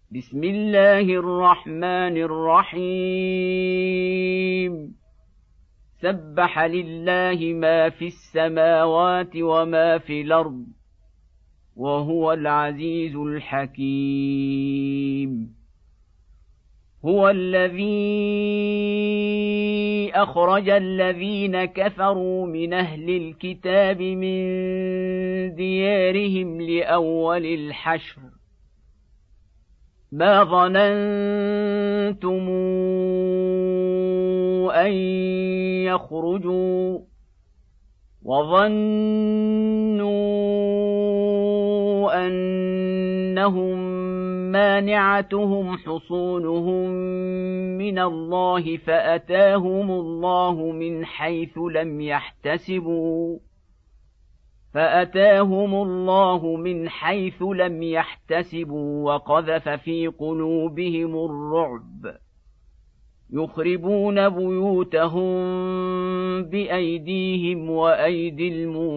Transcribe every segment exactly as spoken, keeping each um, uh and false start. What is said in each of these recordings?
بسم الله الرحمن الرحيم سبح لله ما في السماوات وما في الأرض وهو العزيز الحكيم هو الذي أخرج الذين كفروا من أهل الكتاب من ديارهم لأول الحشر ما ظننتم أن يخرجوا وظنوا أنهم مانعتهم حصونهم من الله فأتاهم الله من حيث لم يحتسبوا فأتاهم الله من حيث لم يحتسبوا وقذف في قلوبهم الرعب يخربون بيوتهم بأيديهم وأيدي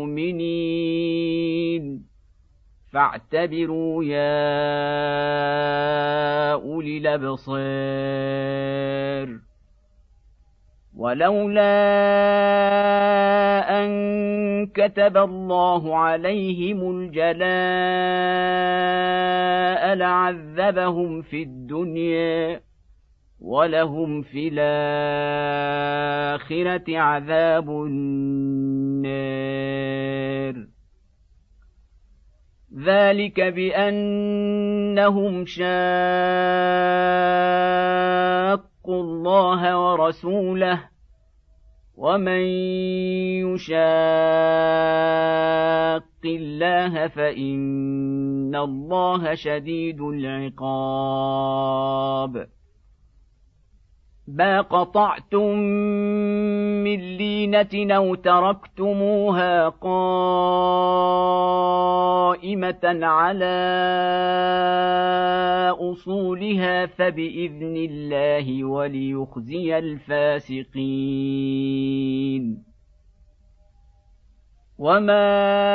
المؤمنين فاعتبروا يا أولي الأبصار ولولا أن كتب الله عليهم الجلاء لعذبهم في الدنيا ولهم في الآخرة عذاب النار ذلك بأنهم شاقوا الله ورسوله ومن يشاق الله فإن الله شديد العقاب ما قطعتم من لينة أو تركتموها قائمة على أصولها فبإذن الله وليخزي الفاسقين وما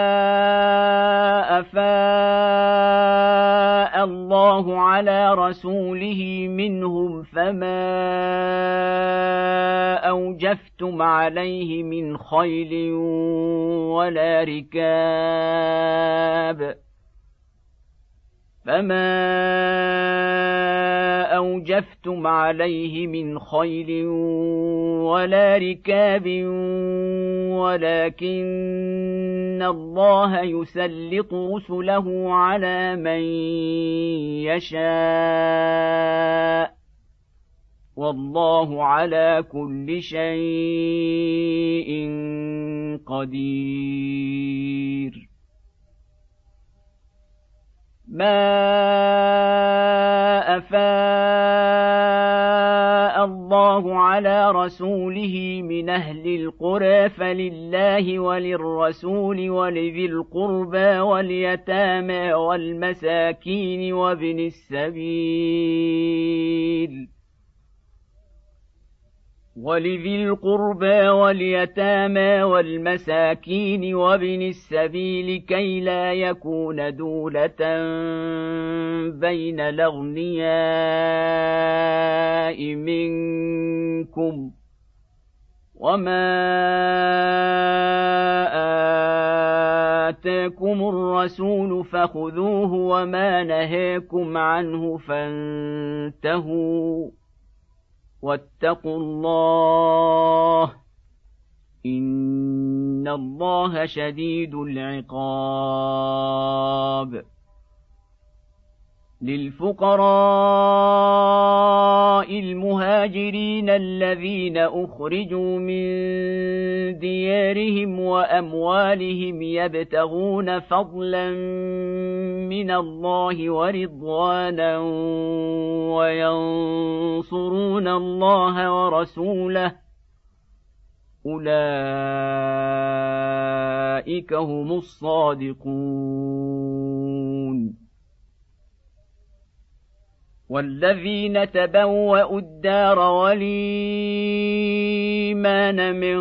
أفاء الله على رسوله منهم فما أوجفتم عليه من خيل ولا ركاب فما أوجفتم عليه من خيل ولا ركاب ولكن الله يسلط رسله على من يشاء والله على كل شيء قدير ما أفاء الله على رسوله من أهل القرى فلله وللرسول ولذي القربى واليتامى والمساكين وابن السبيل ولذي القربى واليتامى والمساكين وابن السبيل كي لا يكون دولة بين الأغنياء منكم وما آتاكم الرسول فخذوه وما نهاكم عنه فانتهوا واتقوا الله إن الله شديد العقاب للفقراء المهاجرين الذين أخرجوا من ديارهم وأموالهم يبتغون فضلا من الله ورضوانا وينصرون الله ورسوله أولئك هم الصادقون والذين تبوأوا الدار والإيمان من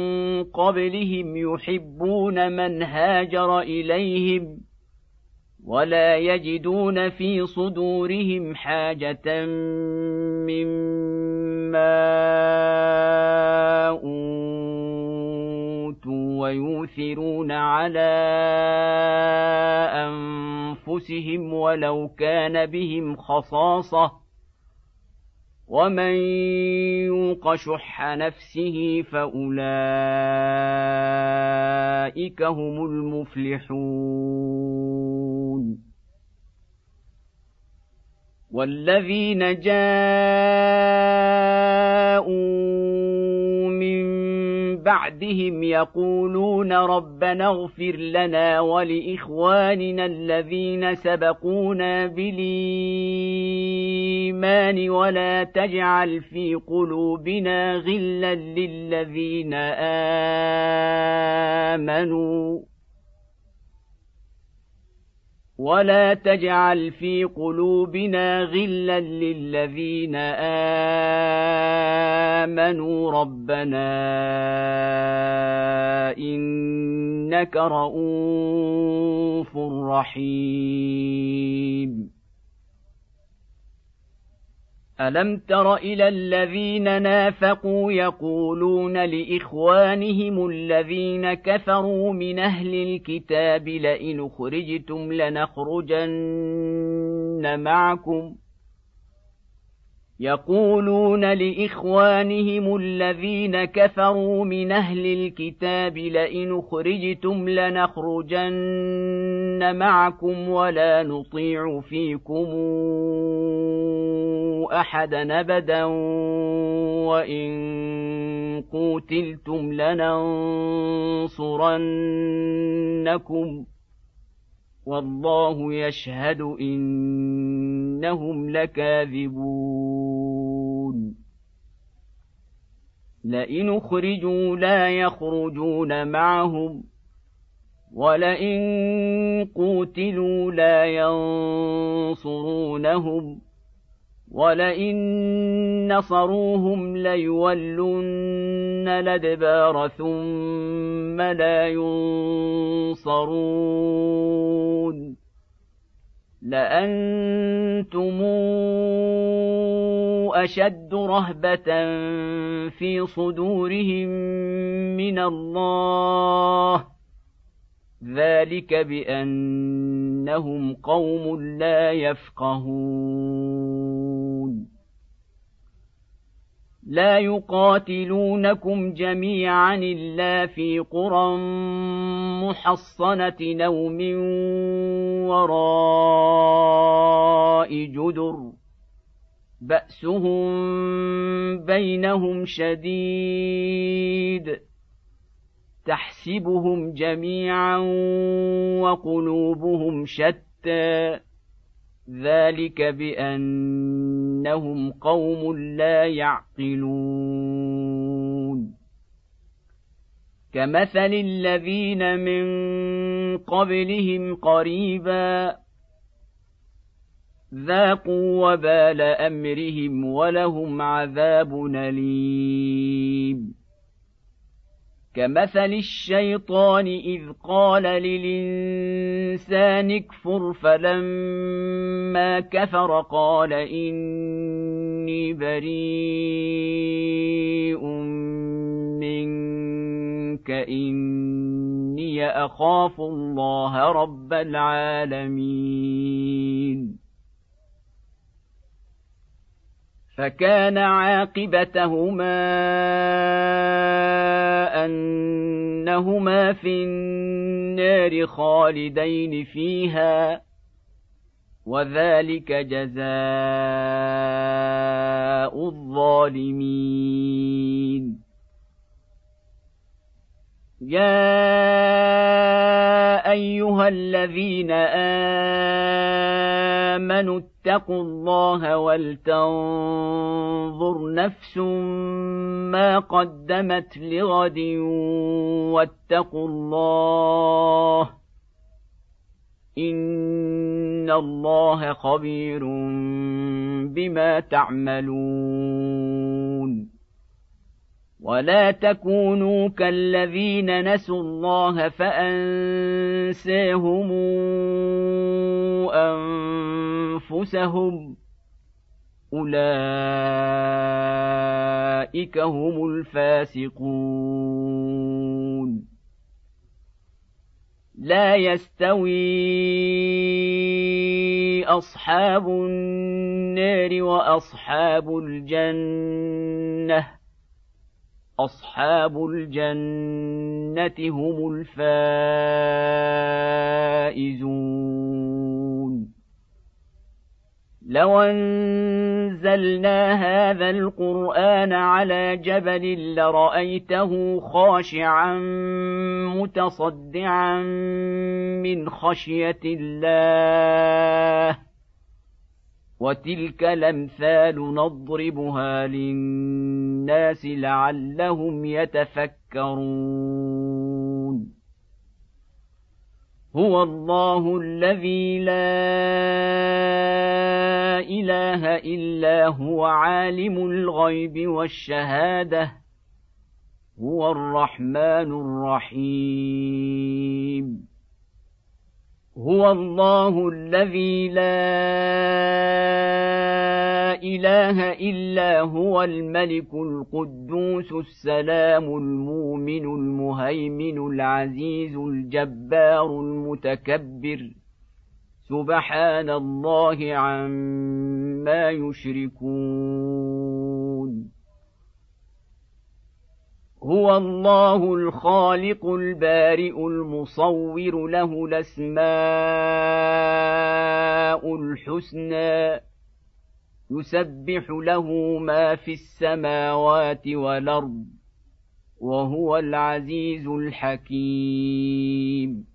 قبلهم يحبون من هاجر إليهم ولا يجدون في صدورهم حاجة مما أوتوا ويؤثرون على أنفسهم ولو كان بهم خصاصة ومن يوق شح نفسه فأولئك هم المفلحون والذين جاءوا من بعدهم يقولون ربنا اغفر لنا ولإخواننا الذين سبقونا بالإيمان ولا تجعل في قلوبنا غلا للذين آمنوا ولا تجعل في قلوبنا غلا للذين آمنوا ربنا إنك رءوف رحيم ألم تر إلى الذين نافقوا يقولون لإخوانهم الذين كفروا من أهل الكتاب لئن أخرجتم لنخرجن معكم يقولون لإخوانهم الذين كفروا من أهل الكتاب لئن أخرجتم لنخرجن معكم ولا نطيع فيكم أحدا أبدا وإن قوتلتم لننصرنكم والله يشهد إنهم لكاذبون لئن أخرجوا لا يخرجون معهم ولئن قوتلوا لا ينصرونهم ولئن نصروهم ليولن الأدبار ثم لا ينصرون لأنتم أشد رهبة في صدورهم من الله ذلك بأنهم قوم لا يفقهون لا يقاتلونكم جميعا إلا في قرى محصنة أو من وراء جدر بأسهم بينهم شديد تحسبهم جميعا وقلوبهم شتى ذلك بأنهم قوم لا يعقلون كمثل الذين من قبلهم قريبا ذاقوا وبال أمرهم ولهم عذاب أليم كمثل الشيطان إذ قال للإنسان اكفر فلما كفر قال إني بريء منك إني أخاف الله رب العالمين فكان عاقبتهما أنهما في النار خالدين فيها وذلك جزاء الظالمين يا أيها الذين آمنوا اتقوا الله ولتنظر نفس ما قدمت لغد واتقوا الله إن الله خبير بما تعملون ولا تكونوا كالذين نسوا الله فأنساهم أنفسهم أولئك هم الفاسقون لا يستوي أصحاب النار وأصحاب الجنة أصحاب الجنة هم الفائزون لو أنزلنا هذا القرآن على جبل لرأيته خاشعا متصدعا من خشية الله وتلك الأمثال نضربها للناس لعلهم يتفكرون هو الله الذي لا إله إلا هو عالم الغيب والشهادة هو الرحمن الرحيم هو الله الذي لا إله إلا هو الملك القدوس السلام المؤمن المهيمن العزيز الجبار المتكبر سبحان الله عما يشركون هو الله الخالق البارئ المصور له الأسماء الحسنى يسبح له ما في السماوات والأرض وهو العزيز الحكيم